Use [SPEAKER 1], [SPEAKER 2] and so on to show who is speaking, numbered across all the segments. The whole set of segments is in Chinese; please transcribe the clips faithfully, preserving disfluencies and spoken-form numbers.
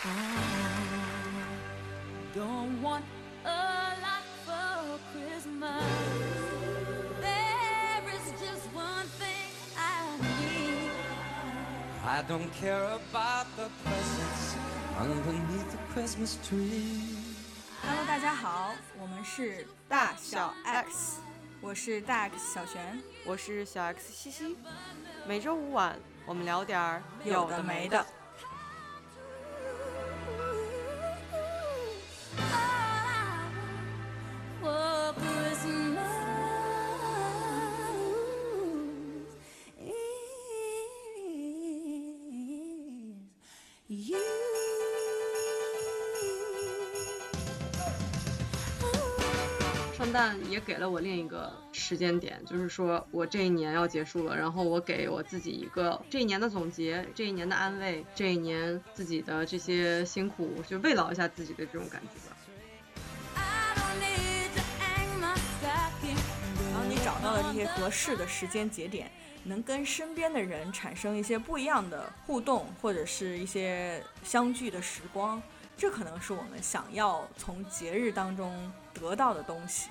[SPEAKER 1] Don't want a lot for Christmas. There is just one thing I need.
[SPEAKER 2] I don't care about the presents underneath the Christmas tree.
[SPEAKER 3] Hello， 大家好，我们是大小 X， 我是大 X 小璇，
[SPEAKER 4] 我是小 X 西西。每周五晚，我们聊点
[SPEAKER 3] 有的没的。
[SPEAKER 4] 圣诞也给了我另一个时间点，就是说我这一年要结束了，然后我给我自己一个这一年的总结，这一年的安慰，这一年自己的这些辛苦，就慰劳一下自己的这种感觉吧。
[SPEAKER 3] 然后你找到了这些合适的时间节点，能跟身边的人产生一些不一样的互动，或者是一些相聚的时光，这可能是我们想要从节日当中得到的东西。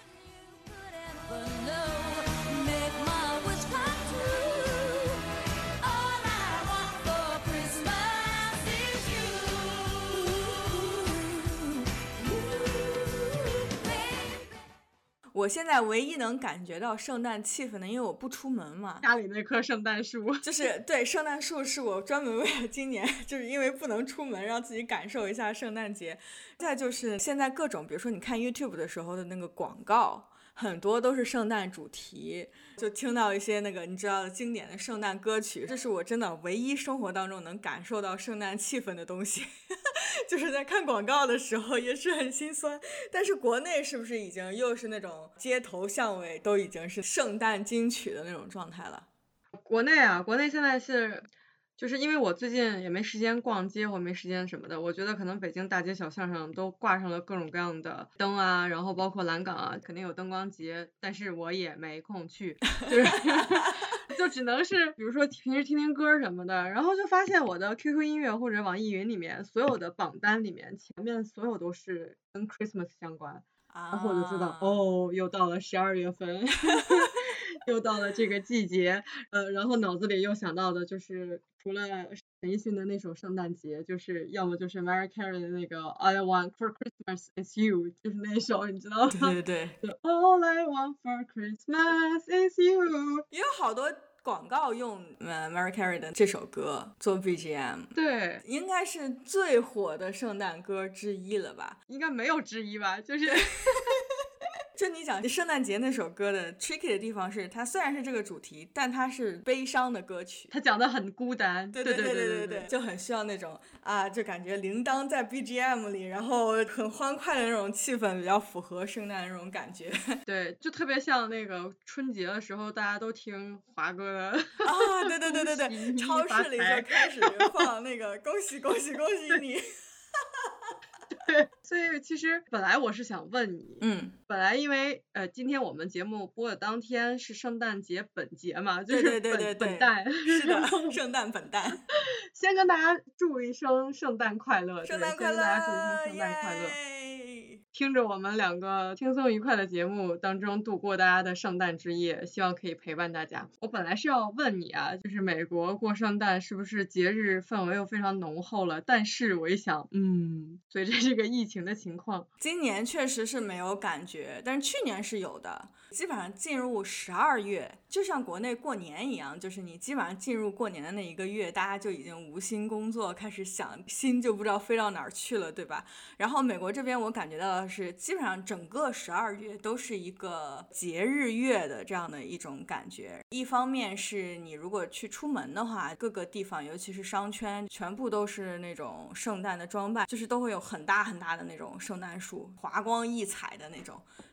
[SPEAKER 3] 我现在唯一能感觉到圣诞气氛的，因为我不出门嘛，
[SPEAKER 4] 家里那棵圣诞树
[SPEAKER 3] 就是对，圣诞树是我专门为了今年，就是因为不能出门，让自己感受一下圣诞节。再就是现在各种，比如说你看 YouTube 的时候的那个广告，很多都是圣诞主题，就听到一些那个你知道的经典的圣诞歌曲，这是我真的唯一生活当中能感受到圣诞气氛的东西。就是在看广告的时候也是很心酸，但是国内是不是已经又是那种街头巷尾都已经是圣诞金曲的那种状态了？
[SPEAKER 4] 国内啊，国内现在是就是因为我最近也没时间逛街或没时间什么的，我觉得可能北京大街小巷上都挂上了各种各样的灯啊，然后包括蓝港啊肯定有灯光节，但是我也没空去，就是就只能是比如说平时听听歌什么的，然后就发现我的 Q Q 音乐或者网易云里面所有的榜单里面前面所有都是跟 Christmas 相关，然后我就知道、啊、哦又到了十二月份又到了这个季节，呃，然后脑子里又想到的就是除了陈奕迅的那首圣诞节，就是要么就是 Mariah Carey 的那个 I want for Christmas is you， 就是那首你知道吗？
[SPEAKER 3] 对对对，
[SPEAKER 4] 就 All I want for Christmas is you。
[SPEAKER 3] 也有好多广告用呃 Mariah Carey 的这首歌做 B G M，
[SPEAKER 4] 对，
[SPEAKER 3] 应该是最火的圣诞歌之一了吧？
[SPEAKER 4] 应该没有之一吧，就是
[SPEAKER 3] 就你讲圣诞节那首歌的 tricky 的地方是，它虽然是这个主题，但它是悲伤的歌曲，
[SPEAKER 4] 它讲得很孤单，
[SPEAKER 3] 对对对对对 对, 对，就很需要那种啊，就感觉铃铛在 B G M 里，然后很欢快的那种气氛，比较符合圣诞那种感觉。
[SPEAKER 4] 对，就特别像那个春节的时候大家都听华哥的
[SPEAKER 3] 啊，对对对对对，超市里就开始放那个恭喜恭喜恭喜你。
[SPEAKER 4] 对，所以其实本来我是想问你，
[SPEAKER 3] 嗯，
[SPEAKER 4] 本来因为呃今天我们节目播的当天是圣诞节本节嘛，就是本
[SPEAKER 3] 对对对对
[SPEAKER 4] 本诞，
[SPEAKER 3] 是的，圣诞本诞。
[SPEAKER 4] 先跟大家祝一声圣诞快乐，
[SPEAKER 3] 圣诞快乐，
[SPEAKER 4] 先跟大家祝一声圣诞快乐。听着我们两个轻松愉快的节目当中度过大家的圣诞之夜，希望可以陪伴大家。我本来是要问你啊，就是美国过圣诞是不是节日氛围又非常浓厚了，但是我一想嗯，随着这个疫情的情况，
[SPEAKER 3] 今年确实是没有感觉，但是去年是有的。基本上进入十二月就像国内过年一样，就是你基本上进入过年的那一个月，大家就已经无心工作，开始想心就不知道飞到哪儿去了，对吧？然后美国这边我感觉到的是基本上整个十二月都是一个节日月的这样的一种感觉。一方面是你如果去出门的话，各个地方尤其是商圈全部都是那种圣诞的装扮，就是都会有很大很大的那种圣诞树，华光溢彩的那种，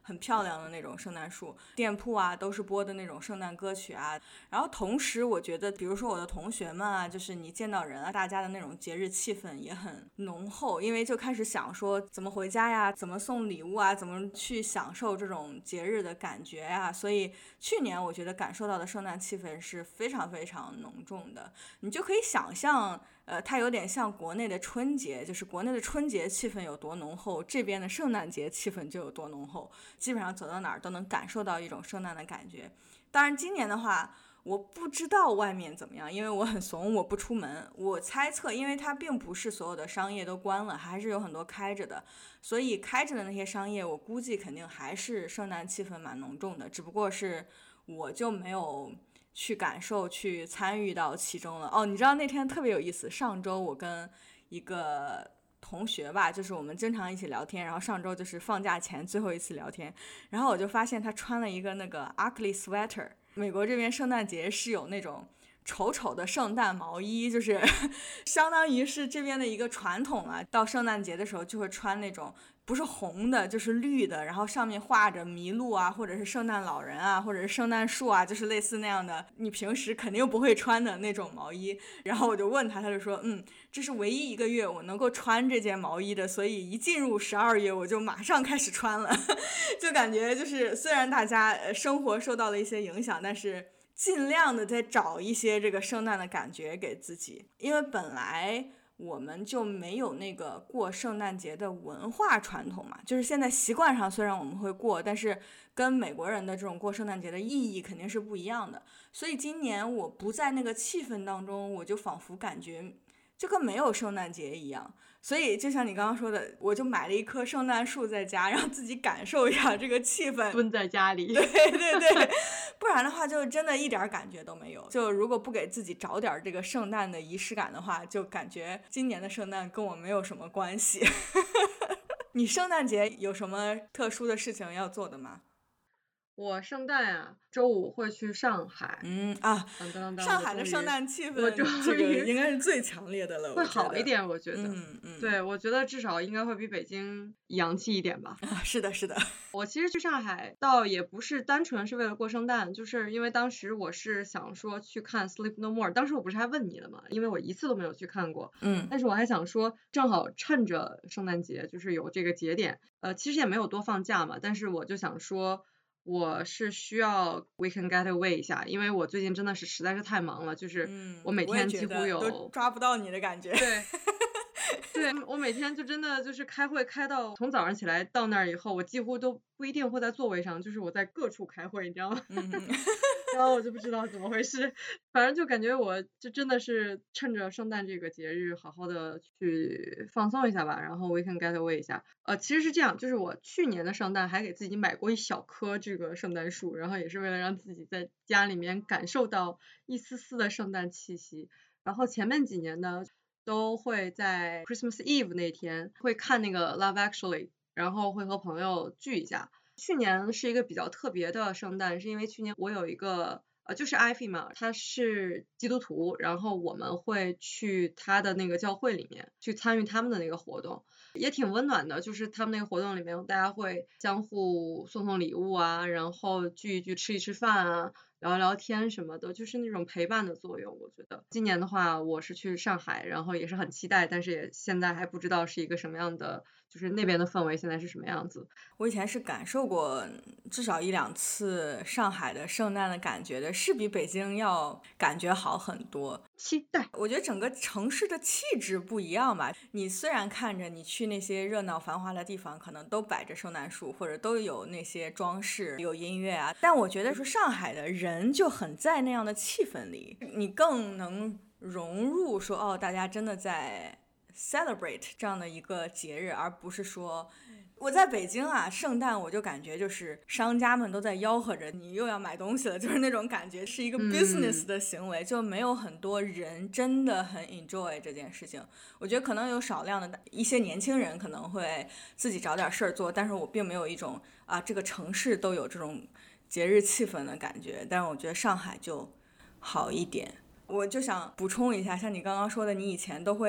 [SPEAKER 3] 很漂亮的那种圣诞树，店铺啊都是播的那种圣诞歌曲啊。然后同时我觉得比如说我的同学们啊，就是你见到人啊，大家的那种节日气氛也很浓厚，因为就开始想说怎么回家呀，怎么送礼物啊，怎么去享受这种节日的感觉啊。所以去年我觉得感受到的圣诞气氛是非常非常浓重的，你就可以想象呃，它有点像国内的春节，就是国内的春节气氛有多浓厚，这边的圣诞节气氛就有多浓厚，基本上走到哪儿都能感受到一种圣诞的感觉。当然今年的话我不知道外面怎么样，因为我很怂，我不出门。我猜测因为它并不是所有的商业都关了，还是有很多开着的，所以开着的那些商业我估计肯定还是圣诞气氛蛮浓重的，只不过是我就没有去感受去参与到其中了。哦，你知道那天特别有意思，上周我跟一个同学吧，就是我们经常一起聊天，然后上周就是放假前最后一次聊天，然后我就发现他穿了一个那个 ugly sweater。 美国这边圣诞节是有那种丑丑的圣诞毛衣，就是相当于是这边的一个传统啊，到圣诞节的时候就会穿那种不是红的就是绿的，然后上面画着麋鹿啊，或者是圣诞老人啊，或者是圣诞树啊，就是类似那样的你平时肯定不会穿的那种毛衣。然后我就问他，他就说嗯，这是唯一一个月我能够穿这件毛衣的，所以一进入十二月我就马上开始穿了就感觉就是虽然大家生活受到了一些影响，但是尽量的在找一些这个圣诞的感觉给自己，因为本来我们就没有那个过圣诞节的文化传统嘛，就是现在习惯上虽然我们会过，但是跟美国人的这种过圣诞节的意义肯定是不一样的。所以今年我不在那个气氛当中，我就仿佛感觉就跟没有圣诞节一样。所以就像你刚刚说的，我就买了一棵圣诞树在家，让自己感受一下这个气氛，
[SPEAKER 4] 蹲在家里。
[SPEAKER 3] 对对对，不然的话就真的一点感觉都没有。就如果不给自己找点这个圣诞的仪式感的话，就感觉今年的圣诞跟我没有什么关系你圣诞节有什么特殊的事情要做的吗？
[SPEAKER 4] 我圣诞啊，周五会去上海。
[SPEAKER 3] 嗯啊，
[SPEAKER 4] 当当当
[SPEAKER 3] 上海的圣诞气氛，
[SPEAKER 4] 我终于
[SPEAKER 3] 这个应该是最强烈的了，
[SPEAKER 4] 会好一点，我觉得。
[SPEAKER 3] 嗯嗯，
[SPEAKER 4] 对，我觉得至少应该会比北京洋气一点吧。
[SPEAKER 3] 啊，是的，是的。
[SPEAKER 4] 我其实去上海倒也不是单纯是为了过圣诞，就是因为当时我是想说去看 Sleep No More， 当时我不是还问你了吗？因为我一次都没有去看过。
[SPEAKER 3] 嗯，
[SPEAKER 4] 但是我还想说，正好趁着圣诞节，就是有这个节点，呃，其实也没有多放假嘛，但是我就想说。我是需要 weekend getaway 一下，因为我最近真的是实在是太忙了，就是我每天几乎有、
[SPEAKER 3] 嗯、都抓不到你的感觉。
[SPEAKER 4] 对对，我每天就真的就是开会开到从早上起来到那儿以后，我几乎都不一定会在座位上，就是我在各处开会，你知道吗？
[SPEAKER 3] 嗯
[SPEAKER 4] 然后我就不知道怎么回事，反正就感觉我就真的是趁着圣诞这个节日好好的去放松一下吧，然后 weekend getaway 一下。呃，其实是这样，就是我去年的圣诞还给自己买过一小棵这个圣诞树，然后也是为了让自己在家里面感受到一丝丝的圣诞气息。然后前面几年呢，都会在 Christmas Eve 那天会看那个 Love Actually， 然后会和朋友聚一下。去年是一个比较特别的圣诞，是因为去年我有一个呃就是 Ivy 嘛，他是基督徒，然后我们会去他的那个教会里面去参与他们的那个活动，也挺温暖的，就是他们那个活动里面大家会相互送送礼物啊，然后聚一聚吃一吃饭啊，聊聊天什么的，就是那种陪伴的作用。我觉得今年的话我是去上海，然后也是很期待，但是也现在还不知道是一个什么样的，就是那边的氛围现在是什么样子。
[SPEAKER 3] 我以前是感受过至少一两次上海的圣诞的感觉的，是比北京要感觉好很多。
[SPEAKER 4] 期待。
[SPEAKER 3] 我觉得整个城市的气质不一样吧，你虽然看着你去那些热闹繁华的地方可能都摆着圣诞树或者都有那些装饰有音乐啊，但我觉得说上海的人就很在那样的气氛里，你更能融入说哦大家真的在 celebrate 这样的一个节日，而不是说我在北京啊圣诞我就感觉就是商家们都在吆喝着你又要买东西了，就是那种感觉是一个 business 的行为、嗯、就没有很多人真的很 enjoy 这件事情。我觉得可能有少量的一些年轻人可能会自己找点事儿做，但是我并没有一种啊这个城市都有这种节日气氛的感觉，但是我觉得上海就好一点。我就想补充一下，像你刚刚说的你以前都会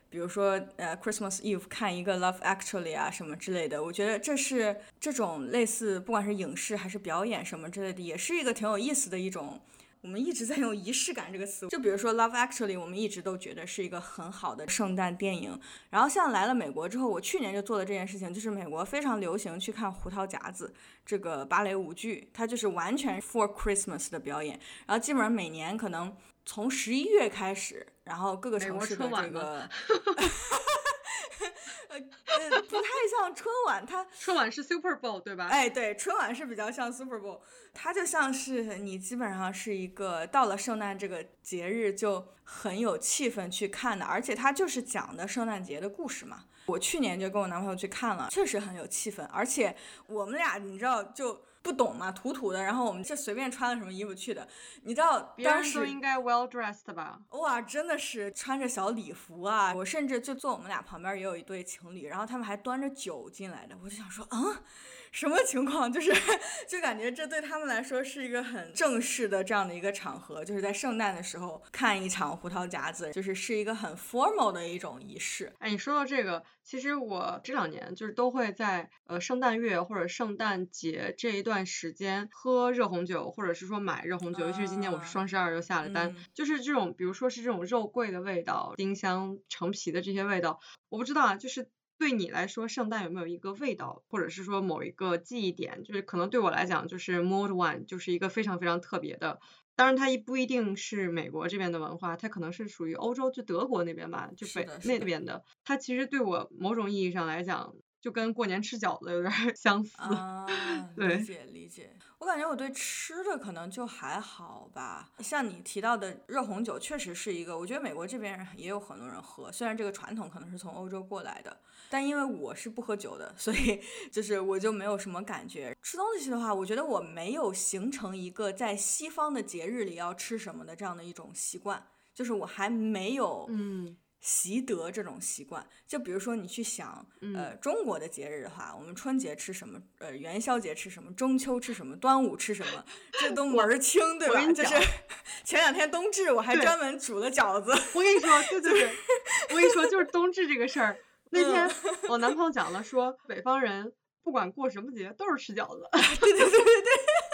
[SPEAKER 3] 比如说呃 Christmas Eve 看一个 Love Actually 啊什么之类的，我觉得这是这种类似不管是影视还是表演什么之类的，也是一个挺有意思的一种。我们一直在用仪式感这个词，就比如说 Love Actually 我们一直都觉得是一个很好的圣诞电影，然后像来了美国之后，我去年就做了这件事情，就是美国非常流行去看胡桃夹子这个芭蕾舞剧，它就是完全 for Christmas 的表演，然后基本上每年可能从十一月开始，然后各个城市的这个呃呃，不太像春晚，它
[SPEAKER 4] 春晚是 Super Bowl 对吧？
[SPEAKER 3] 哎，对，春晚是比较像 Super Bowl， 它就像是你基本上是一个到了圣诞这个节日就很有气氛去看的，而且它就是讲的圣诞节的故事嘛。我去年就跟我男朋友去看了，确实很有气氛，而且我们俩你知道就不懂嘛，土土的，然后我们就随便穿了什么衣服去的，你知道当时
[SPEAKER 4] 别人都应该 well dressed 吧？
[SPEAKER 3] 哇，真的是穿着小礼服啊！我甚至就坐我们俩旁边也有一对情侣，然后他们还端着酒进来的，我就想说，啊，什么情况？就是就感觉这对他们来说是一个很正式的这样的一个场合，就是在圣诞的时候看一场胡桃夹子，就是是一个很 formal 的一种仪式。
[SPEAKER 4] 哎，你说到这个，其实我这两年就是都会在呃圣诞月或者圣诞节这一段时间喝热红酒，或者是说买热红酒，尤其是今年我是双十二又下了单，
[SPEAKER 3] 嗯
[SPEAKER 4] 就是这种比如说是这种肉桂的味道、丁香、橙皮的这些味道，我不知道啊，就是对你来说圣诞有没有一个味道，或者是说某一个记忆点，就是可能对我来讲就是 mulled wine 就是一个非常非常特别的，当然它不一定是美国这边的文化，它可能是属于欧洲就德国那边吧，就北那边的，它其实对我某种意义上来讲就跟过年吃饺子有点相似。
[SPEAKER 3] 啊，
[SPEAKER 4] 对，
[SPEAKER 3] 理解理解。我感觉我对吃的可能就还好吧，像你提到的热红酒确实是一个，我觉得美国这边也有很多人喝，虽然这个传统可能是从欧洲过来的，但因为我是不喝酒的，所以就是我就没有什么感觉。吃东西的话，我觉得我没有形成一个在西方的节日里要吃什么的这样的一种习惯，就是我还没有
[SPEAKER 4] 嗯
[SPEAKER 3] 习得这种习惯。就比如说你去想呃中国的节日的话，我们春节吃什么，呃元宵节吃什么，中秋吃什么，端午吃什么，这都门儿清，对吧？就是前两天冬至我还专门煮了饺子。
[SPEAKER 4] 我跟你说，对对对，我跟你说就是冬至这个事儿，那天我男朋友讲了说北方人不管过什么节都是吃饺子。
[SPEAKER 3] 对对对对对。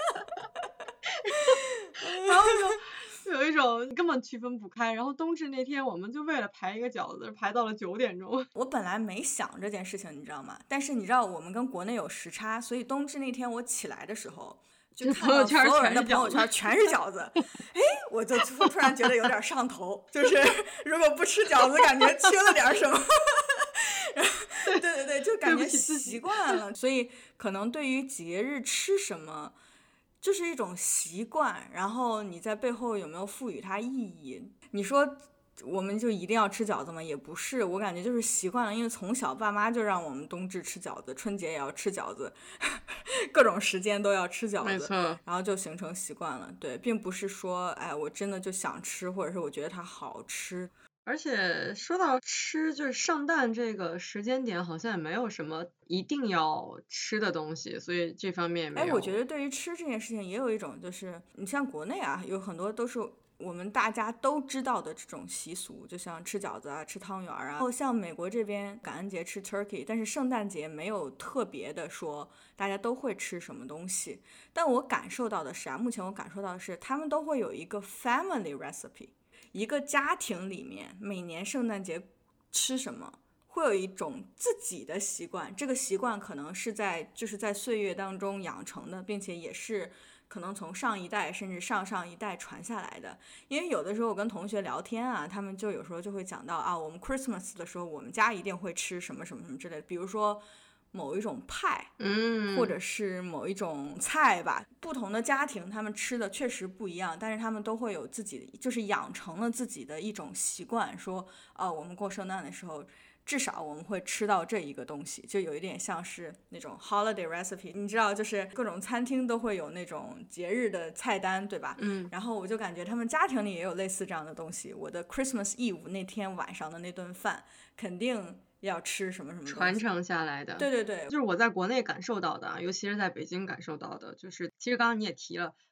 [SPEAKER 4] 然后就有一种根本区分不开，然后冬至那天我们就为了排一个饺子排到了九点钟。
[SPEAKER 3] 我本来没想这件事情你知道吗，但是你知道我们跟国内有时差，所以冬至那天我起来的时候就看到所有人的朋友圈全是饺子，哎，我就突然觉得有点上头，就是如果不吃饺子感觉缺了点什么。对对对，就感觉习惯了，所以可能对于节日吃什么就是一种习惯，然后你在背后有没有赋予它意义？你说我们就一定要吃饺子吗？也不是，我感觉就是习惯了，因为从小爸妈就让我们冬至吃饺子，春节也要吃饺子，各种时间都要吃饺子，
[SPEAKER 4] 没错，
[SPEAKER 3] 然后就形成习惯了。对，并不是说哎我真的就想吃，或者是我觉得它好吃。
[SPEAKER 4] 而且说到吃，就是圣诞这个时间点好像也没有什么一定要吃的东西，所以这方面没有。
[SPEAKER 3] 哎，我觉得对于吃这件事情也有一种，就是你像国内啊，有很多都是我们大家都知道的这种习俗，就像吃饺子啊、吃汤圆啊。然后像美国这边感恩节吃 turkey， 但是圣诞节没有特别的说大家都会吃什么东西。但我感受到的是啊，目前我感受到的是，他们都会有一个 family recipe。一个家庭里面每年圣诞节吃什么会有一种自己的习惯，这个习惯可能是在就是在岁月当中养成的，并且也是可能从上一代甚至上上一代传下来的。因为有的时候我跟同学聊天啊，他们就有时候就会讲到啊，我们 Christmas 的时候我们家一定会吃什么什么什么之类的，比如说某一种派，
[SPEAKER 4] 嗯，
[SPEAKER 3] 或者是某一种菜吧，不同的家庭他们吃的确实不一样，但是他们都会有自己就是养成了自己的一种习惯，说呃我们过圣诞的时候至少我们会吃到这一个东西，就有一点像是那种 holiday recipe， 你知道就是各种餐厅都会有那种节日的菜单，对吧？
[SPEAKER 4] 嗯，
[SPEAKER 3] 然后我就感觉他们家庭里也有类似这样的东西，我的 Christmas Eve 那天晚上的那顿饭肯定要吃什么什么
[SPEAKER 4] 传承下来的。
[SPEAKER 3] 对对对，
[SPEAKER 4] 就是我在国内感受到的，尤其是在北京感受到的，就是其实刚刚你也提了，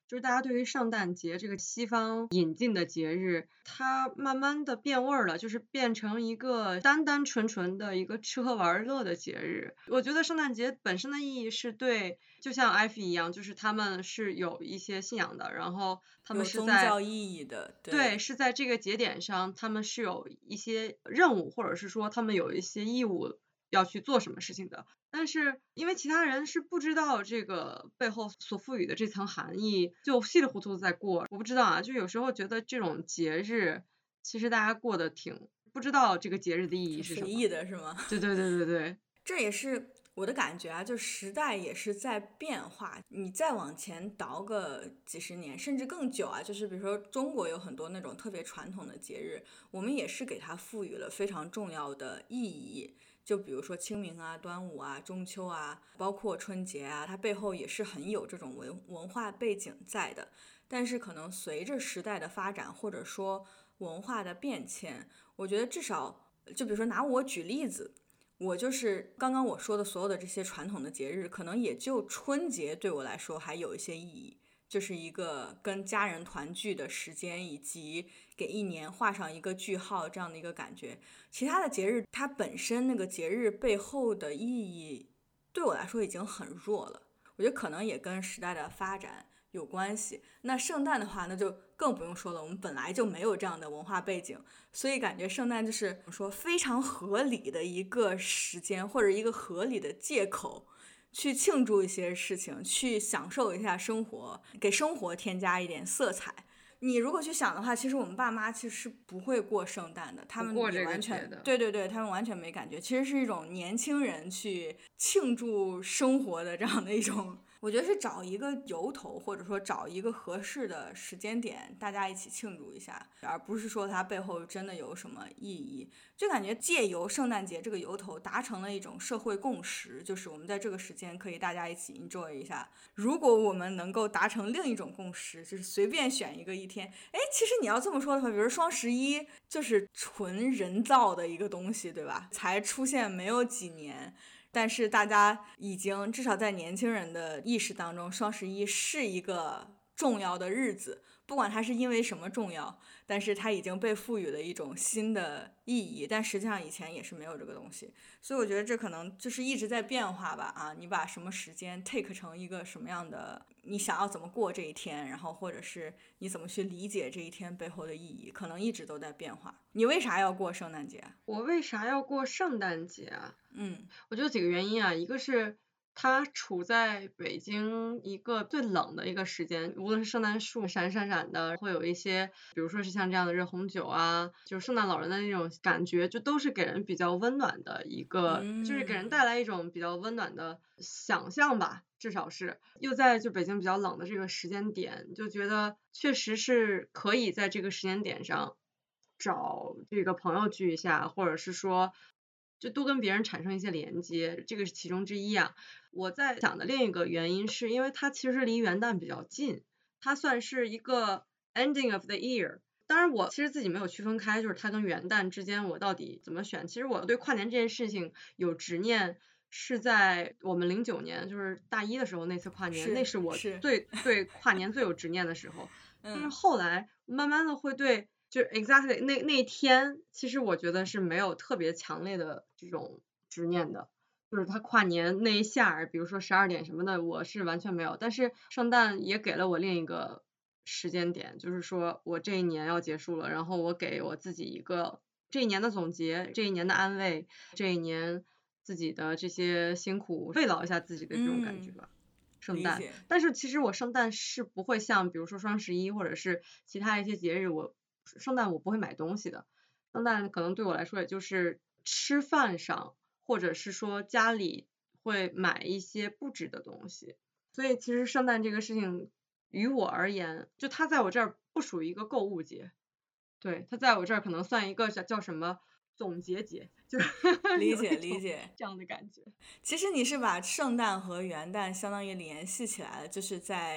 [SPEAKER 4] 就是大家对于圣诞节这个西方引进的节日，它慢慢的变味儿了，就是变成一个单单纯纯的一个吃喝玩乐的节日。我觉得圣诞节本身的意义是对，就像艾菲一样，就是他们是有一些信仰的，然后他们
[SPEAKER 3] 有宗
[SPEAKER 4] 是在
[SPEAKER 3] 教意义的，
[SPEAKER 4] 对，
[SPEAKER 3] 对，
[SPEAKER 4] 是在这个节点上，他们是有一些任务，或者是说他们有一些义务要去做什么事情的。但是因为其他人是不知道这个背后所赋予的这层含义，就稀里糊涂的在过。我不知道啊，就有时候觉得这种节日，其实大家过得挺不知道这个节日的意义是什么。
[SPEAKER 3] 随意的是吗？
[SPEAKER 4] 对对对对对，
[SPEAKER 3] 这也是我的感觉啊，就时代也是在变化。你再往前倒个几十年，甚至更久啊，就是比如说中国有很多那种特别传统的节日，我们也是给它赋予了非常重要的意义。就比如说清明啊、端午啊、中秋啊，包括春节啊，它背后也是很有这种文文化背景在的。但是可能随着时代的发展，或者说文化的变迁，我觉得至少就比如说拿我举例子，我就是刚刚我说的所有的这些传统的节日，可能也就春节对我来说还有一些意义，就是一个跟家人团聚的时间，以及给一年画上一个句号这样的一个感觉。其他的节日它本身那个节日背后的意义对我来说已经很弱了，我觉得可能也跟时代的发展有关系。那圣诞的话那就更不用说了，我们本来就没有这样的文化背景，所以感觉圣诞就是说非常合理的一个时间，或者一个合理的借口去庆祝一些事情，去享受一下生活，给生活添加一点色彩。你如果去想的话，其实我们爸妈其实是不会过圣诞的，他们也完全对对对，他们完全没感觉。其实是一种年轻人去庆祝生活的这样的一种，我觉得是找一个由头，或者说找一个合适的时间点，大家一起庆祝一下，而不是说它背后真的有什么意义。就感觉借由圣诞节这个由头达成了一种社会共识，就是我们在这个时间可以大家一起 enjoy 一下。如果我们能够达成另一种共识，就是随便选一个一天，哎，其实你要这么说的话，比如双十一就是纯人造的一个东西，对吧？才出现没有几年，但是大家已经至少在年轻人的意识当中，双十一是一个重要的日子，不管它是因为什么重要，但是它已经被赋予了一种新的意义，但实际上以前也是没有这个东西。所以我觉得这可能就是一直在变化吧。啊，你把什么时间 take 成一个什么样的，你想要怎么过这一天，然后或者是你怎么去理解这一天背后的意义，可能一直都在变化。你为啥要过圣诞节？
[SPEAKER 4] 我为啥要过圣诞节啊？
[SPEAKER 3] 嗯，
[SPEAKER 4] 我觉得几个原因啊，一个是它处在北京一个最冷的一个时间，无论是圣诞树闪闪闪的，会有一些，比如说是像这样的热红酒啊，就是圣诞老人的那种感觉，就都是给人比较温暖的一个，
[SPEAKER 3] 嗯、
[SPEAKER 4] 就是给人带来一种比较温暖的想象吧，至少是。又在就北京比较冷的这个时间点，就觉得确实是可以在这个时间点上找这个朋友聚一下，或者是说就多跟别人产生一些连接，这个是其中之一啊。我在想的另一个原因是因为它其实离元旦比较近，它算是一个 ending of the year。当然我其实自己没有区分开，就是它跟元旦之间我到底怎么选。其实我对跨年这件事情有执念是在我们零九年就是大一的时候那次跨年，那是我最对跨年最有执念的时候。但是后来慢慢的会对就 exactly 那那天，其实我觉得是没有特别强烈的这种执念的，就是他跨年那一下，比如说十二点什么的，我是完全没有。但是圣诞也给了我另一个时间点，就是说我这一年要结束了，然后我给我自己一个这一年的总结，这一年的安慰，这一年自己的这些辛苦，慰劳一下自己的这种感觉吧。嗯圣诞，但是其实我圣诞是不会像比如说双十一或者是其他一些节日，我圣诞我不会买东西的。圣诞可能对我来说也就是吃饭上，或者是说家里会买一些布置的东西。所以其实圣诞这个事情于我而言，就它在我这儿不属于一个购物节，对，它在我这儿可能算一个叫什么总结节，就
[SPEAKER 3] 理解理解
[SPEAKER 4] 这样的感觉。
[SPEAKER 3] 其实你是把圣诞和元旦相当于联系起来了，就是在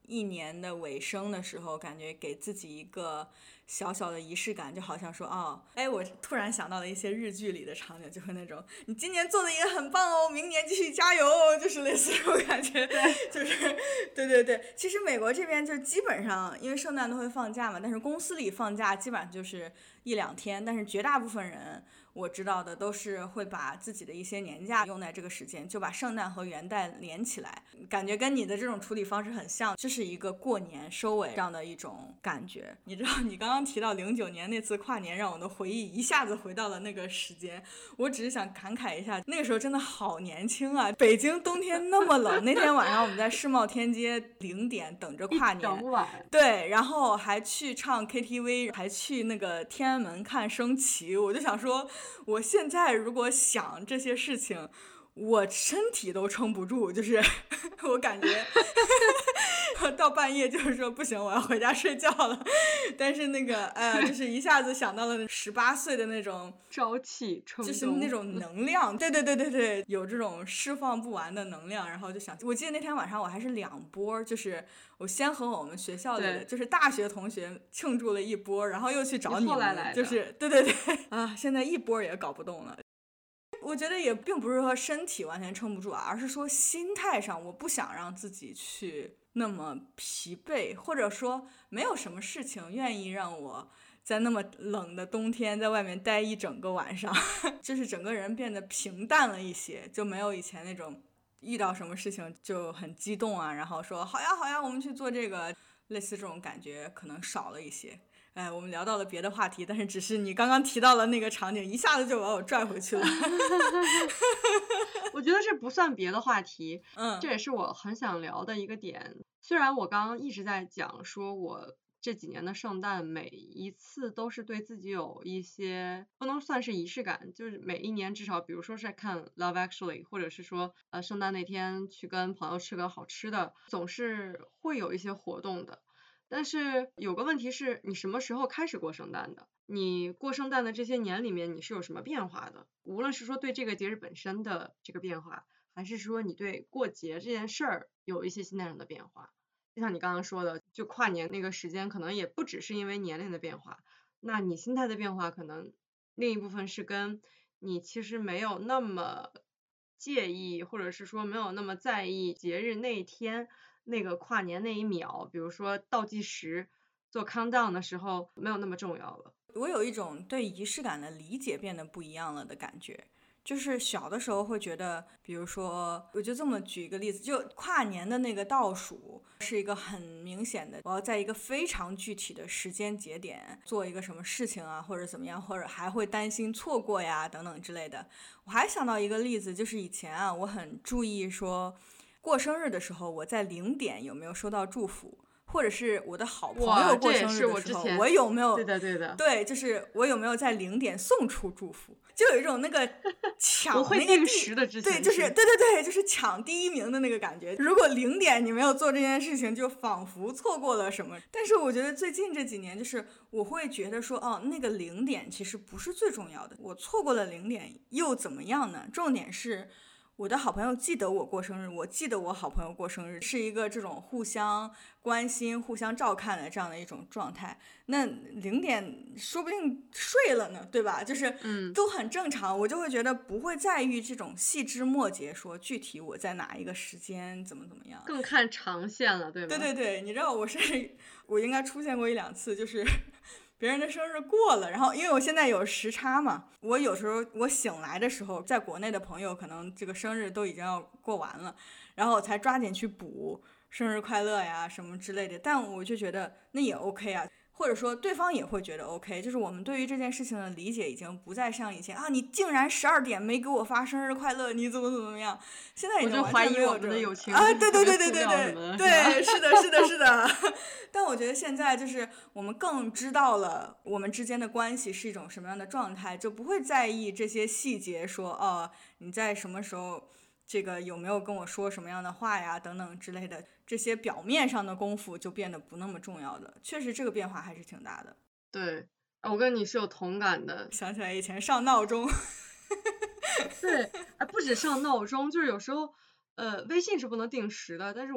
[SPEAKER 3] 一年的尾声的时候，感觉给自己一个小小的仪式感，就好像说哦，哎，我突然想到了一些日剧里的场景，就会那种你今年做的也很棒哦，明年继续加油哦，就是类似这种感觉，就是对对对。其实美国这边就基本上因为圣诞都会放假嘛，但是公司里放假基本上就是一两天，但是绝大部分人我知道的都是会把自己的一些年假用在这个时间，就把圣诞和元旦连起来，感觉跟你的这种处理方式很像，这是一个过年收尾这样的一种感觉。你知道你刚刚提到零九年那次跨年，让我的回忆一下子回到了那个时间，我只是想感慨一下，那个时候真的好年轻啊，北京冬天那么冷，那天晚上我们在世贸天阶零点等着跨年，对，然后还去唱 K T V， 还去那个天安门看升旗，我就想说我现在如果想这些事情我身体都撑不住，就是我感觉到半夜就是说不行，我要回家睡觉了。但是那个呃，就是一下子想到了十八岁的那种
[SPEAKER 4] 朝气冲动，
[SPEAKER 3] 就是那种能量，对对对对对，有这种释放不完的能量。然后就想，我记得那天晚上我还是两波，就是我先和我们学校里的就是大学同学庆祝了一波，然后又去找你们，
[SPEAKER 4] 来来
[SPEAKER 3] 就是对对对啊，现在一波也搞不动了。我觉得也并不是说身体完全撑不住啊，而是说心态上我不想让自己去那么疲惫，或者说没有什么事情愿意让我在那么冷的冬天在外面待一整个晚上就是整个人变得平淡了一些，就没有以前那种遇到什么事情就很激动啊，然后说好呀好呀我们去做这个，类似这种感觉可能少了一些。哎，我们聊到了别的话题，但是只是你刚刚提到了那个场景，一下子就把我拽回去了
[SPEAKER 4] 我觉得这不算别的话题，
[SPEAKER 3] 嗯，
[SPEAKER 4] 这也是我很想聊的一个点。虽然我刚刚一直在讲说我这几年的圣诞每一次都是对自己有一些不能算是仪式感，就是每一年至少比如说是看 Love Actually， 或者是说呃圣诞那天去跟朋友吃个好吃的，总是会有一些活动的。但是有个问题是，你什么时候开始过圣诞的？你过圣诞的这些年里面，你是有什么变化的？无论是说对这个节日本身的这个变化，还是说你对过节这件事儿有一些心态上的变化。就像你刚刚说的，就跨年那个时间，可能也不只是因为年龄的变化，那你心态的变化，可能另一部分是跟你其实没有那么介意，或者是说没有那么在意节日那一天。那个跨年那一秒，比如说倒计时做 countdown 的时候没有那么重要了。
[SPEAKER 3] 我有一种对仪式感的理解变得不一样了的感觉，就是小的时候会觉得，比如说我就这么举一个例子，就跨年的那个倒数是一个很明显的，我要在一个非常具体的时间节点做一个什么事情啊，或者怎么样，或者还会担心错过呀等等之类的。我还想到一个例子，就是以前啊我很注意说过生日的时候我在零点有没有收到祝福，或者是我的好朋友过生日的时候 我, 我有没有
[SPEAKER 4] 对的对的
[SPEAKER 3] 对，就是我有没有在零点送出祝福，就有一种那个抢
[SPEAKER 4] 我会定时的之前
[SPEAKER 3] 对，就是对对对，就是抢第一名的那个感觉。如果零点你没有做这件事情，就仿佛错过了什么。但是我觉得最近这几年，就是我会觉得说，哦，那个零点其实不是最重要的，我错过了零点又怎么样呢？重点是我的好朋友记得我过生日，我记得我好朋友过生日，是一个这种互相关心互相照看的这样的一种状态。那零点说不定睡了呢，对吧？就是都很正常、嗯、我就会觉得不会在意这种细枝末节，说具体我在哪一个时间怎么怎么样，
[SPEAKER 4] 更看长线了，对吧？
[SPEAKER 3] 对对对，你知道我是我应该出现过一两次，就是别人的生日过了，然后因为我现在有时差嘛，我有时候我醒来的时候，在国内的朋友可能这个生日都已经要过完了，然后我才抓紧去补生日快乐呀什么之类的，但我就觉得那也 OK 啊，或者说对方也会觉得 OK， 就是我们对于这件事情的理解已经不再像以前啊，你竟然十二点没给我发生日快乐，你怎么怎么样？现在已经完全没有这种
[SPEAKER 4] 友情
[SPEAKER 3] 啊，对对对对对对对，是的是的是的。但我觉得现在就是我们更知道了我们之间的关系是一种什么样的状态，就不会在意这些细节，说哦你在什么时候这个有没有跟我说什么样的话呀等等之类的，这些表面上的功夫就变得不那么重要的。确实这个变化还是挺大的。
[SPEAKER 4] 对，我跟你是有同感的。
[SPEAKER 3] 想起来以前上闹钟对，
[SPEAKER 4] 不止上闹钟，就是有时候呃微信是不能定时的，但是我不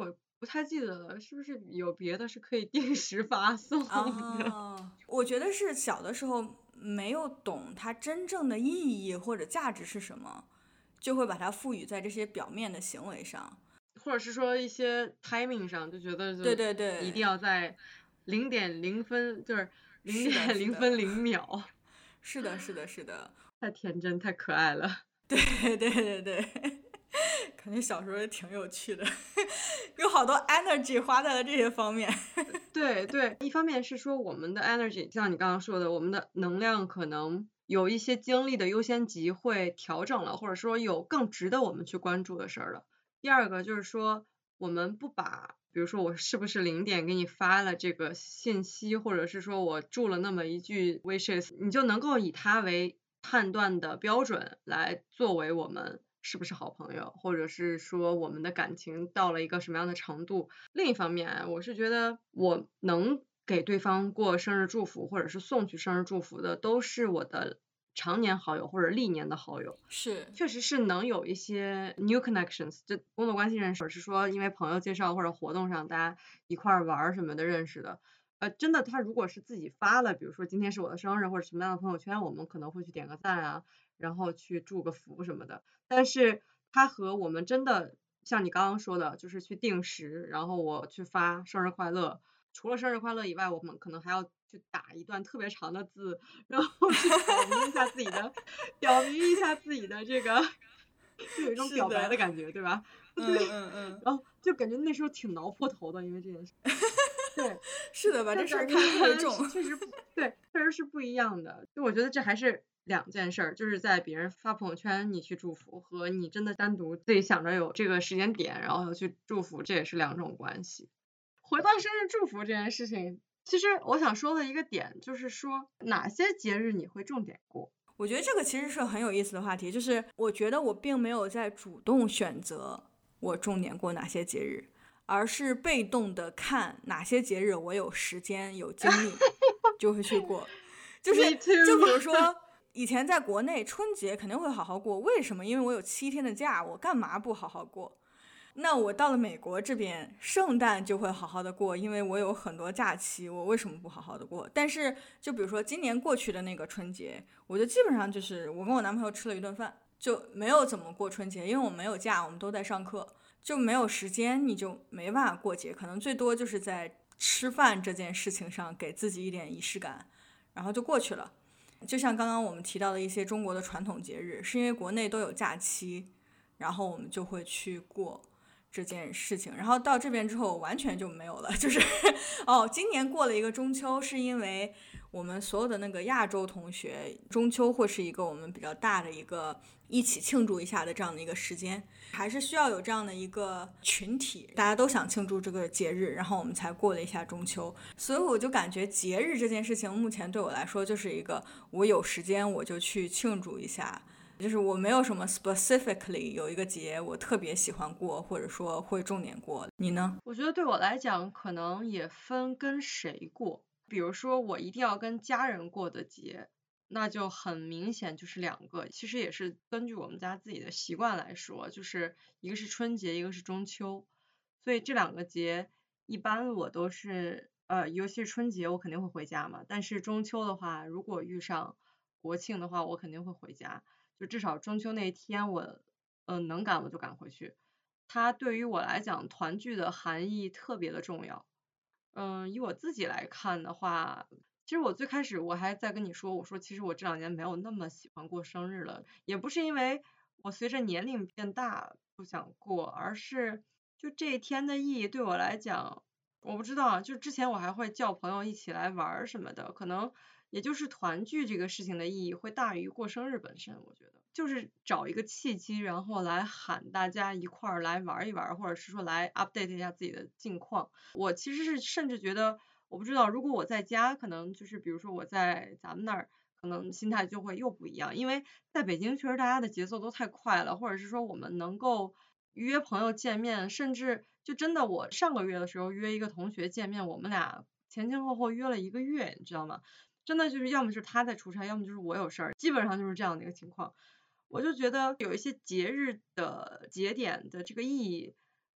[SPEAKER 4] 不太记得了，是不是有别的是可以定时发送的？
[SPEAKER 3] 哦，我觉得是小的时候没有懂它真正的意义或者价值是什么，就会把它赋予在这些表面的行为上，
[SPEAKER 4] 或者是说一些 timing 上就觉得就
[SPEAKER 3] 对对对，
[SPEAKER 4] 一定要在零点零分，就是零
[SPEAKER 3] 是的
[SPEAKER 4] 点零分零秒。
[SPEAKER 3] 是的，是的，是的，
[SPEAKER 4] 太天真，太可爱了。
[SPEAKER 3] 对对对对，感觉小时候也挺有趣的，有好多 energy 花在了这些方面。
[SPEAKER 4] 对对，一方面是说我们的 energy，像你刚刚说的，我们的能量可能有一些精力的优先级会调整了，或者说有更值得我们去关注的事儿了。第二个就是说，我们不把，比如说我是不是零点给你发了这个信息，或者是说我注了那么一句 wishes，你就能够以它为判断的标准来作为我们是不是好朋友，或者是说我们的感情到了一个什么样的程度。另一方面，我是觉得我能给对方过生日祝福，或者是送去生日祝福的，都是我的常年好友或者历年的好友，
[SPEAKER 3] 是，
[SPEAKER 4] 确实是能有一些 new connections，就工作关系认识，是说因为朋友介绍或者活动上大家一块玩什么的认识的。呃，真的，他如果是自己发了，比如说今天是我的生日或者什么样的朋友圈，我们可能会去点个赞啊，然后去祝个福什么的。但是他和我们真的像你刚刚说的，就是去定时，然后我去发生日快乐，除了生日快乐以外，我们可能还要去打一段特别长的字，然后去表明一下自己的，表明一下自己的这个，就有一种表白的感觉，对吧？
[SPEAKER 3] 嗯嗯嗯，
[SPEAKER 4] 然后就感觉那时候挺挠破头的，因为这件事。对，
[SPEAKER 3] 是的，把这事儿看
[SPEAKER 4] 得
[SPEAKER 3] 特别重，
[SPEAKER 4] 确实对，确实是不一样的。就我觉得这还是两件事儿，就是在别人发朋友圈你去祝福，和你真的单独自己想着有这个时间点，然后去祝福，这也是两种关系。回到生日祝福这件事情，其实我想说的一个点就是说，哪些节日你会重点过？
[SPEAKER 3] 我觉得这个其实是很有意思的话题，就是我觉得我并没有在主动选择我重点过哪些节日，而是被动的看哪些节日我有时间有精力就会去过，就是就比如说以前在国内春节肯定会好好过，为什么？因为我有七天的假，我干嘛不好好过？那我到了美国这边，圣诞就会好好的过，因为我有很多假期，我为什么不好好的过？但是就比如说今年过去的那个春节，我就基本上就是我跟我男朋友吃了一顿饭，就没有怎么过春节，因为我没有假，我们都在上课，就没有时间，你就没办法过节，可能最多就是在吃饭这件事情上给自己一点仪式感，然后就过去了。就像刚刚我们提到的一些中国的传统节日，是因为国内都有假期，然后我们就会去过这件事情，然后到这边之后完全就没有了，就是哦，今年过了一个中秋，是因为我们所有的那个亚洲同学，中秋会是一个我们比较大的一个一起庆祝一下的这样的一个时间，还是需要有这样的一个群体，大家都想庆祝这个节日，然后我们才过了一下中秋。所以我就感觉节日这件事情目前对我来说就是一个我有时间我就去庆祝一下，就是我没有什么 specifically 有一个节我特别喜欢过，或者说会重点过。你呢？
[SPEAKER 4] 我觉得对我来讲，可能也分跟谁过。比如说我一定要跟家人过的节，那就很明显就是两个，其实也是根据我们家自己的习惯来说，就是一个是春节，一个是中秋，所以这两个节一般我都是呃，尤其是春节我肯定会回家嘛，但是中秋的话，如果遇上国庆的话，我肯定会回家，就至少中秋那一天我嗯、呃、能赶我就赶回去。它对于我来讲，团聚的含义特别的重要。嗯，以我自己来看的话，其实我最开始我还在跟你说，我说其实我这两年没有那么喜欢过生日了，也不是因为我随着年龄变大不想过，而是就这一天的意义对我来讲，我不知道，就之前我还会叫朋友一起来玩什么的，可能也就是团聚这个事情的意义会大于过生日本身，我觉得就是找一个契机，然后来喊大家一块儿来玩一玩，或者是说来 update 一下自己的近况。我其实是甚至觉得，我不知道如果我在家，可能就是比如说我在咱们那儿，可能心态就会又不一样，因为在北京确实大家的节奏都太快了，或者是说我们能够约朋友见面，甚至就真的我上个月的时候约一个同学见面，我们俩前前后后约了一个月，你知道吗？真的就是要么就是他在出差，要么就是我有事儿，基本上就是这样的一个情况。我就觉得有一些节日的节点的这个意义，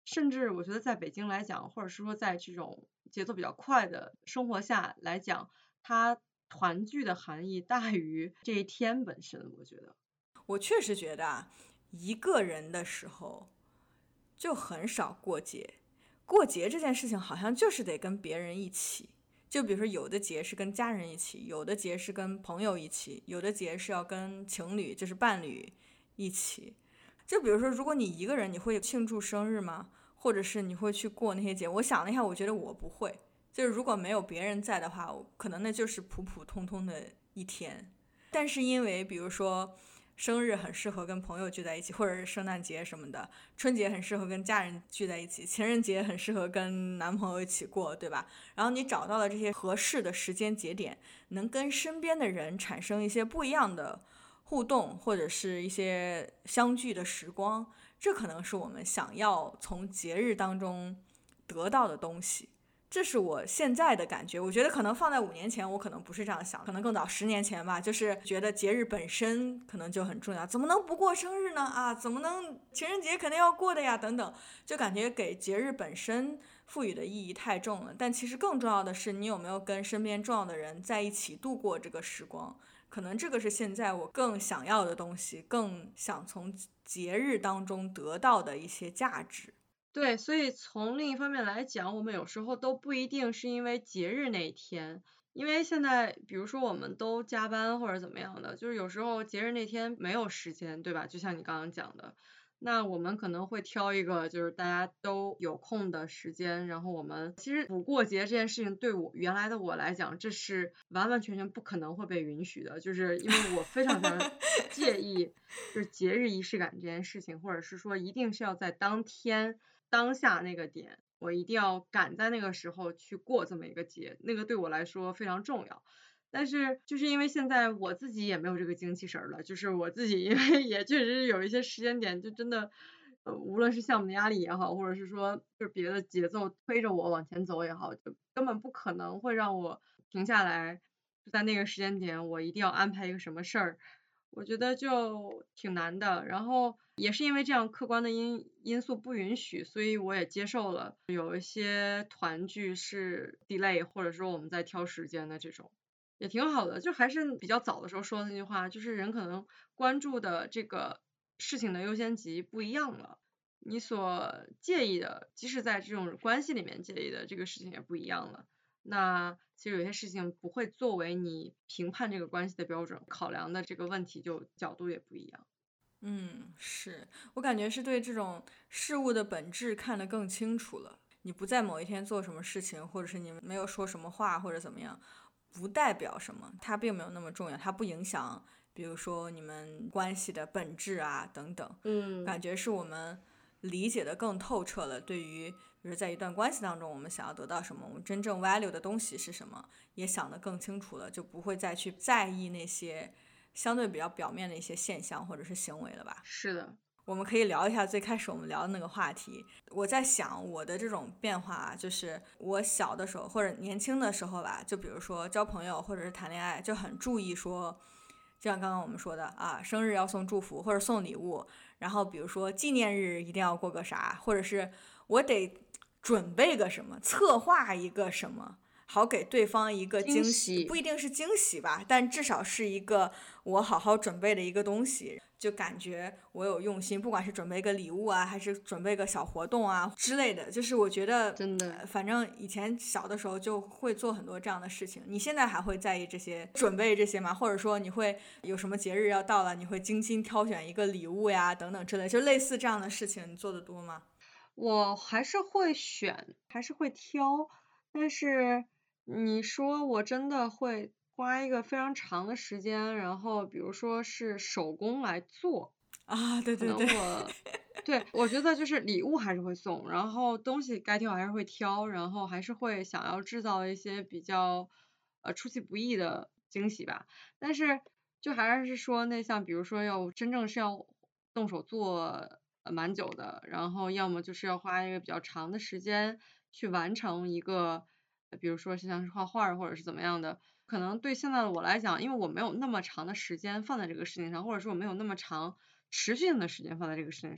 [SPEAKER 4] 甚至我觉得在北京来讲，或者是说在这种节奏比较快的生活下来讲，它团聚的含义大于这一天本身，我觉得。
[SPEAKER 3] 我确实觉得啊，一个人的时候就很少过节。过节这件事情好像就是得跟别人一起，就比如说有的节是跟家人一起，有的节是跟朋友一起，有的节是要跟情侣，就是伴侣一起。就比如说，如果你一个人，你会庆祝生日吗？或者是你会去过那些节？我想了一下，我觉得我不会。就是如果没有别人在的话，可能那就是普普通通的一天。但是因为比如说生日很适合跟朋友聚在一起，或者是圣诞节什么的，春节很适合跟家人聚在一起，情人节很适合跟男朋友一起过，对吧？然后你找到了这些合适的时间节点，能跟身边的人产生一些不一样的互动，或者是一些相聚的时光，这可能是我们想要从节日当中得到的东西。这是我现在的感觉，我觉得可能放在五年前，我可能不是这样想，可能更早十年前吧，就是觉得节日本身可能就很重要，怎么能不过生日呢？啊，怎么能情人节肯定要过的呀？等等，就感觉给节日本身赋予的意义太重了。但其实更重要的是，你有没有跟身边重要的人在一起度过这个时光？可能这个是现在我更想要的东西，更想从节日当中得到的一些价值。
[SPEAKER 4] 对，所以从另一方面来讲，我们有时候都不一定是因为节日那一天，因为现在比如说我们都加班或者怎么样的，就是有时候节日那天没有时间，对吧？就像你刚刚讲的，那我们可能会挑一个就是大家都有空的时间，然后我们其实不过节这件事情对我原来的我来讲，这是完完全全不可能会被允许的，就是因为我非常非常介意就是节日仪式感这件事情，或者是说一定是要在当天当下那个点，我一定要赶在那个时候去过这么一个节，那个对我来说非常重要。但是就是因为现在我自己也没有这个精气神了，就是我自己因为也确实有一些时间点就真的呃无论是项目的压力也好，或者是说就是别的节奏推着我往前走也好，就根本不可能会让我停下来，就在那个时间点我一定要安排一个什么事儿，我觉得就挺难的。然后也是因为这样客观的因因素不允许，所以我也接受了有一些团聚是 delay 或者说我们在挑时间的这种。也挺好的，就还是比较早的时候说的那句话，就是人可能关注的这个事情的优先级不一样了，你所介意的，即使在这种关系里面介意的这个事情也不一样了。那其实有些事情不会作为你评判这个关系的标准，考量的这个问题就角度也不一样。
[SPEAKER 3] 嗯，是我感觉是对这种事物的本质看得更清楚了。你不在某一天做什么事情，或者是你没有说什么话，或者怎么样，不代表什么，它并没有那么重要，它不影响，比如说你们关系的本质啊等等。
[SPEAKER 4] 嗯，
[SPEAKER 3] 感觉是我们理解的更透彻了。对于比如在一段关系当中，我们想要得到什么，我们真正 value 的东西是什么，也想得更清楚了，就不会再去在意那些相对比较表面的一些现象或者是行为了吧。
[SPEAKER 4] 是的。
[SPEAKER 3] 我们可以聊一下最开始我们聊的那个话题。我在想我的这种变化啊，就是我小的时候或者年轻的时候吧，就比如说交朋友或者是谈恋爱，就很注意说，就像刚刚我们说的啊，生日要送祝福或者送礼物，然后比如说纪念日一定要过个啥，或者是我得准备个什么，策划一个什么，好给对方一个惊喜，
[SPEAKER 4] 惊喜
[SPEAKER 3] 不一定是惊喜吧，但至少是一个我好好准备的一个东西，就感觉我有用心，不管是准备个礼物啊，还是准备个小活动啊之类的，就是我觉得
[SPEAKER 4] 真的
[SPEAKER 3] 呃反正以前小的时候就会做很多这样的事情。你现在还会在意这些准备这些吗？或者说你会有什么节日要到了，你会精心挑选一个礼物呀等等之类，就类似这样的事情，你做的多吗？
[SPEAKER 4] 我还是会选，还是会挑，但是你说我真的会花一个非常长的时间，然后比如说是手工来做，
[SPEAKER 3] 啊，对
[SPEAKER 4] 可能
[SPEAKER 3] 对对，
[SPEAKER 4] 我，对，我觉得就是礼物还是会送，然后东西该挑还是会挑，然后还是会想要制造一些比较呃出其不意的惊喜吧。但是就还是说那像比如说要真正是要动手做呃蛮久的，然后要么就是要花一个比较长的时间去完成一个，呃比如说是像是画画儿或者是怎么样的。可能对现在的我来讲，因为我没有那么长的时间放在这个事情上，或者说我没有那么长持续性的时间放在这个事情上，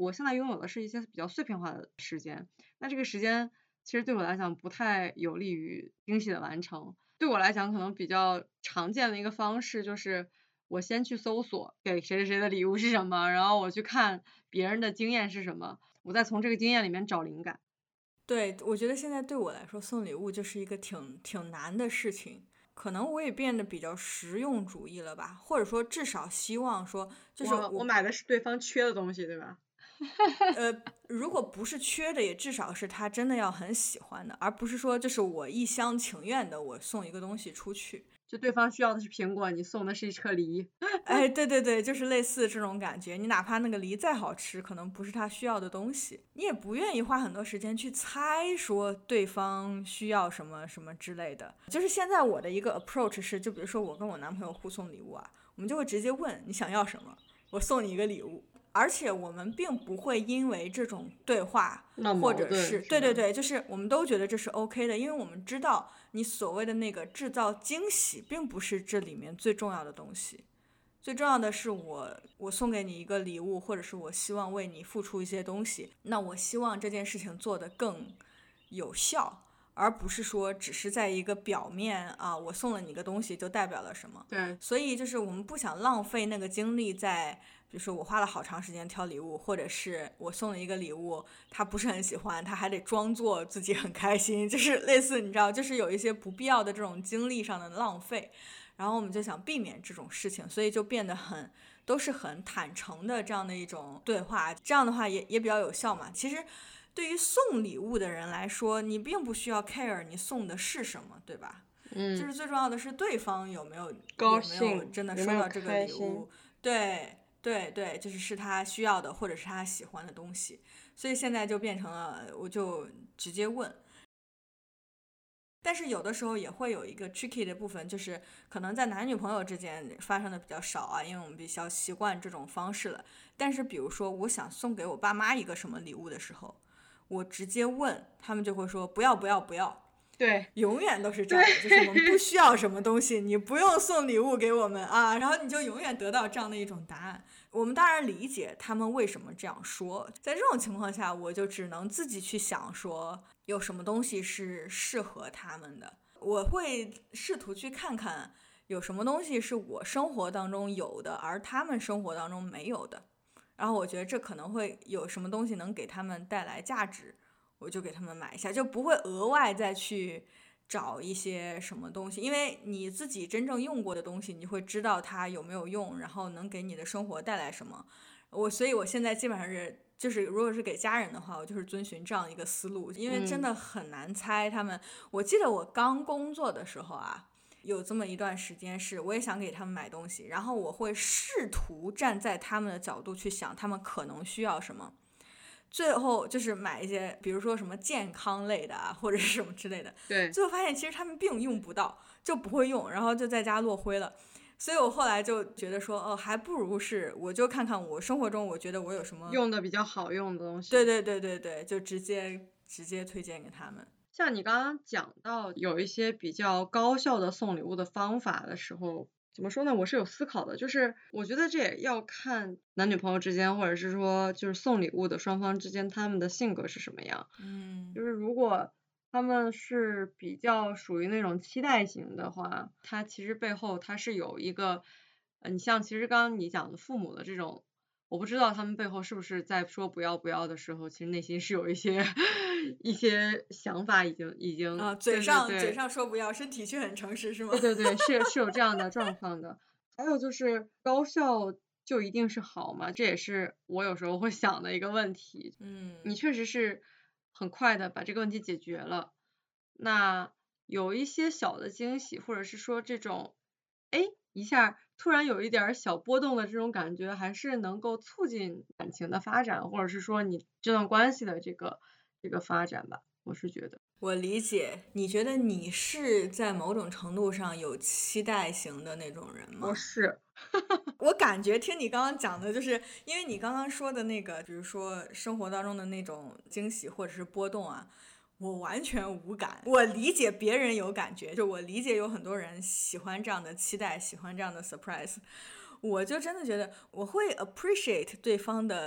[SPEAKER 4] 我现在拥有的是一些比较碎片化的时间，那这个时间其实对我来讲不太有利于惊喜的完成。对我来讲可能比较常见的一个方式就是我先去搜索给谁谁谁的礼物是什么，然后我去看别人的经验是什么，我再从这个经验里面找灵感。
[SPEAKER 3] 对，我觉得现在对我来说送礼物就是一个挺挺难的事情，可能我也变得比较实用主义了吧，或者说至少希望说就是我
[SPEAKER 4] 我我买的是对方缺的东西，对吧？
[SPEAKER 3] 呃，如果不是缺的，也至少是他真的要很喜欢的，而不是说就是我一厢情愿的我送一个东西出去。
[SPEAKER 4] 就对方需要的是苹果，你送的是一车梨。
[SPEAKER 3] 哎，对对对，就是类似这种感觉。你哪怕那个梨再好吃，可能不是他需要的东西，你也不愿意花很多时间去猜说对方需要什么什么之类的。就是现在我的一个 approach 是，就比如说我跟我男朋友互送礼物啊，我们就会直接问你想要什么，我送你一个礼物。而且我们并不会因为这种对话，或者是对对对，就是我们都觉得这是 OK 的，因为我们知道你所谓的那个制造惊喜，并不是这里面最重要的东西。最重要的是我我送给你一个礼物，或者是我希望为你付出一些东西，那我希望这件事情做得更有效，而不是说只是在一个表面啊，我送了你个东西就代表了什么。
[SPEAKER 4] 对，
[SPEAKER 3] 所以就是我们不想浪费那个精力在比如说我花了好长时间挑礼物，或者是我送了一个礼物他不是很喜欢，他还得装作自己很开心，就是类似你知道，就是有一些不必要的这种精力上的浪费，然后我们就想避免这种事情，所以就变得很都是很坦诚的这样的一种对话，这样的话也也比较有效嘛。其实对于送礼物的人来说，你并不需要 care 你送的是什么，对吧？
[SPEAKER 4] 嗯，
[SPEAKER 3] 就是最重要的是对方有没有
[SPEAKER 4] 高兴，
[SPEAKER 3] 有没有真的收到这个礼物，对对对，就是是他需要的或者是他喜欢的东西。所以现在就变成了我就直接问。但是有的时候也会有一个 tricky 的部分，就是可能在男女朋友之间发生的比较少啊，因为我们比较习惯这种方式了。但是比如说我想送给我爸妈一个什么礼物的时候，我直接问他们就会说不要不要不要。
[SPEAKER 4] 对，
[SPEAKER 3] 永远都是这样的，就是我们不需要什么东西，你不用送礼物给我们啊，然后你就永远得到这样的一种答案。我们当然理解他们为什么这样说，在这种情况下，我就只能自己去想说有什么东西是适合他们的。我会试图去看看有什么东西是我生活当中有的，而他们生活当中没有的，然后我觉得这可能会有什么东西能给他们带来价值，我就给他们买一下，就不会额外再去找一些什么东西，因为你自己真正用过的东西，你会知道它有没有用，然后能给你的生活带来什么。我所以我现在基本上是就是如果是给家人的话，我就是遵循这样一个思路，因为真的很难猜他们、嗯、我记得我刚工作的时候啊，有这么一段时间是我也想给他们买东西，然后我会试图站在他们的角度去想他们可能需要什么，最后就是买一些比如说什么健康类的啊，或者是什么之类的，
[SPEAKER 4] 对，
[SPEAKER 3] 最后发现其实他们并用不到，就不会用，然后就在家落灰了。所以我后来就觉得说哦，还不如是我就看看我生活中我觉得我有什么
[SPEAKER 4] 用的比较好用的东西，
[SPEAKER 3] 对对对对对，就直接直接推荐给他们。
[SPEAKER 4] 像你刚刚讲到有一些比较高效的送礼物的方法的时候，怎么说呢，我是有思考的，就是我觉得这也要看男女朋友之间，或者是说就是送礼物的双方之间他们的性格是什么样。
[SPEAKER 3] 嗯，
[SPEAKER 4] 就是如果他们是比较属于那种期待型的话，他其实背后他是有一个呃，你像其实刚刚你讲的父母的这种，我不知道他们背后是不是在说不要不要的时候，其实内心是有一些一些想法已经已经
[SPEAKER 3] 啊，嘴上
[SPEAKER 4] 对对对
[SPEAKER 3] 嘴上说不要，身体却很诚实是吗？
[SPEAKER 4] 对对对，是是有这样的状况的。还有就是高效就一定是好吗？这也是我有时候会想的一个问题。
[SPEAKER 3] 嗯，
[SPEAKER 4] 你确实是很快的把这个问题解决了，那有一些小的惊喜，或者是说这种哎一下突然有一点小波动的这种感觉，还是能够促进感情的发展，或者是说你这段关系的这个这个发展吧，我是觉得。
[SPEAKER 3] 我理解。你觉得你是在某种程度上有期待型的那种人吗？
[SPEAKER 4] 我是。
[SPEAKER 3] 我感觉听你刚刚讲的，就是因为你刚刚说的那个，比如说生活当中的那种惊喜或者是波动啊，我完全无感。我理解别人有感觉，就我理解有很多人喜欢这样的期待，喜欢这样的 surprise。我就真的觉得我会 appreciate 对方的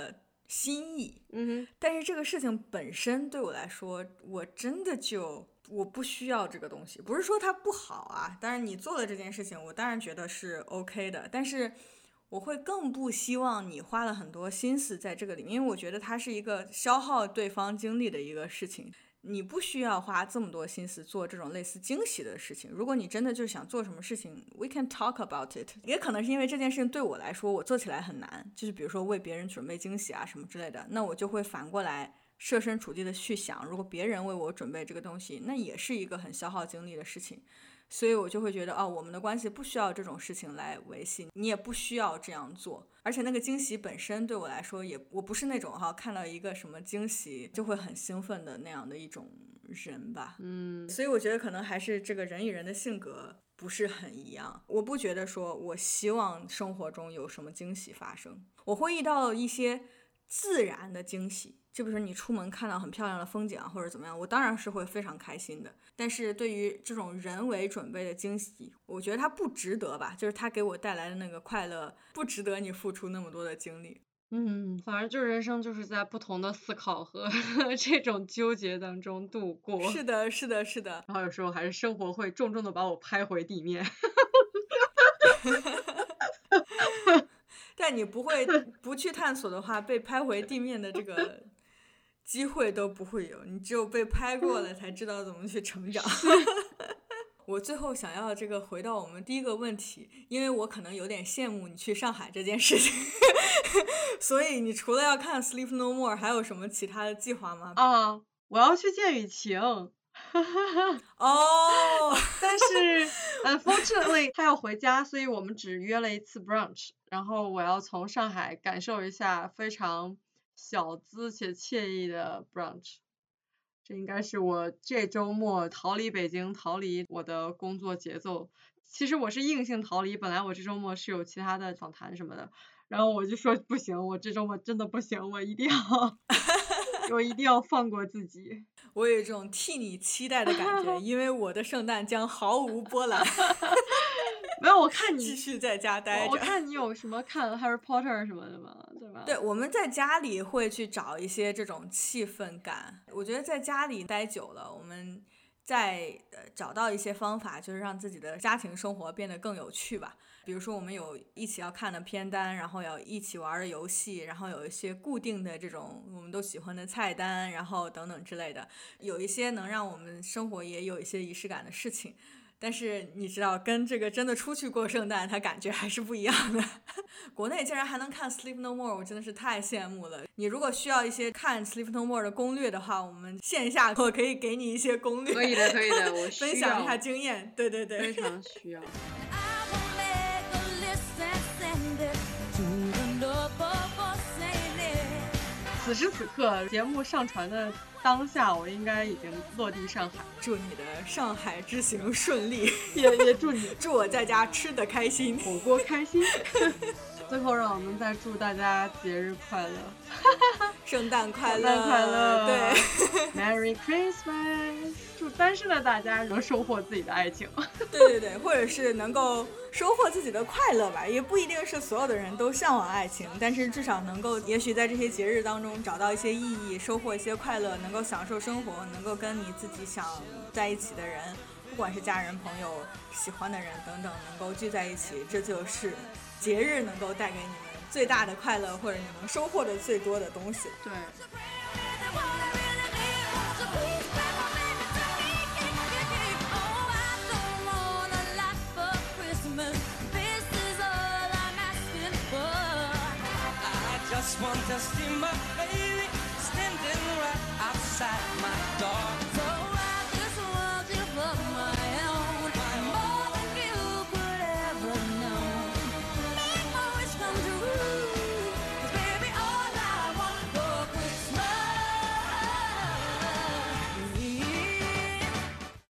[SPEAKER 3] 心意。
[SPEAKER 4] 嗯哼，
[SPEAKER 3] 但是这个事情本身对我来说，我真的就我不需要这个东西。不是说它不好啊，但是你做了这件事情，我当然觉得是 OK 的，但是我会更不希望你花了很多心思在这个里面，因为我觉得它是一个消耗对方精力的一个事情。你不需要花这么多心思做这种类似惊喜的事情。如果你真的就想做什么事情 we can talk about it。 也可能是因为这件事情对我来说我做起来很难，就是比如说为别人准备惊喜啊什么之类的，那我就会反过来设身处地的去想，如果别人为我准备这个东西，那也是一个很消耗精力的事情。所以我就会觉得哦，我们的关系不需要这种事情来维系，你也不需要这样做。而且那个惊喜本身对我来说也，我不是那种哈看到一个什么惊喜就会很兴奋的那样的一种人吧。
[SPEAKER 4] 嗯，
[SPEAKER 3] 所以我觉得可能还是这个人与人的性格不是很一样。我不觉得说我希望生活中有什么惊喜发生，我会遇到一些自然的惊喜，就比如说你出门看到很漂亮的风景啊，或者怎么样，我当然是会非常开心的。但是对于这种人为准备的惊喜，我觉得它不值得吧，就是它给我带来的那个快乐不值得你付出那么多的精力。
[SPEAKER 4] 嗯，反正就是人生就是在不同的思考和这种纠结当中度过。
[SPEAKER 3] 是的是的是的，
[SPEAKER 4] 然后有时候还是生活会重重的把我拍回地面。
[SPEAKER 3] 但你不会不去探索的话，被拍回地面的这个机会都不会有，你只有被拍过了才知道怎么去成长。我最后想要这个回到我们第一个问题，因为我可能有点羡慕你去上海这件事情。所以你除了要看 Sleep No More 还有什么其他的计划吗？
[SPEAKER 4] 啊，我要去见雨晴。
[SPEAKER 3] 哦
[SPEAKER 4] 但是 unfortunately 他要回家，所以我们只约了一次 brunch， 然后我要从上海感受一下非常小资且惬意的 brunch。这应该是我这周末逃离北京，逃离我的工作节奏。其实我是硬性逃离，本来我这周末是有其他的访谈什么的，然后我就说不行，我这周末真的不行，我一定要我一定要放过自己。
[SPEAKER 3] 我有一种替你期待的感觉，因为我的圣诞将毫无波澜。
[SPEAKER 4] 没有，我看你
[SPEAKER 3] 继续在家待着。
[SPEAKER 4] 我看你有什么看 Harry Potter 什么的吗？对吧？
[SPEAKER 3] 对，我们在家里会去找一些这种气氛感。我觉得在家里待久了，我们再呃找到一些方法，就是让自己的家庭生活变得更有趣吧。比如说我们有一起要看的片单，然后要一起玩的游戏，然后有一些固定的这种我们都喜欢的菜单，然后等等之类的，有一些能让我们生活也有一些仪式感的事情。但是你知道，跟这个真的出去过圣诞，它感觉还是不一样的。国内竟然还能看 Sleep No More， 我真的是太羡慕了。你如果需要一些看 Sleep No More 的攻略的话，我们线下我可以给你一些攻略。
[SPEAKER 4] 可以的，可以的，我需要
[SPEAKER 3] 分享一下经验。对对对，
[SPEAKER 4] 非常需要。此时此刻，节目上传的当下，我应该已经落地上海。
[SPEAKER 3] 祝你的上海之行顺利，
[SPEAKER 4] 也也祝你
[SPEAKER 3] 祝我在家吃得开心，
[SPEAKER 4] 火锅开心。最后，让我们再祝大家节日快乐，
[SPEAKER 3] 圣诞快乐，
[SPEAKER 4] 圣诞快乐，
[SPEAKER 3] 对
[SPEAKER 4] ，Merry Christmas。祝单身的大家能收获自己的爱情。
[SPEAKER 3] 对对对，或者是能够收获自己的快乐吧，也不一定是所有的人都向往爱情，但是至少能够也许在这些节日当中找到一些意义，收获一些快乐，能够享受生活，能够跟你自己想在一起的人，不管是家人、朋友、喜欢的人等等，能够聚在一起，这就是节日能够带给你们最大的快乐，或者你能收获的最多的东西。
[SPEAKER 4] 对。
[SPEAKER 2] Just want to see my baby standing right outside my door. So I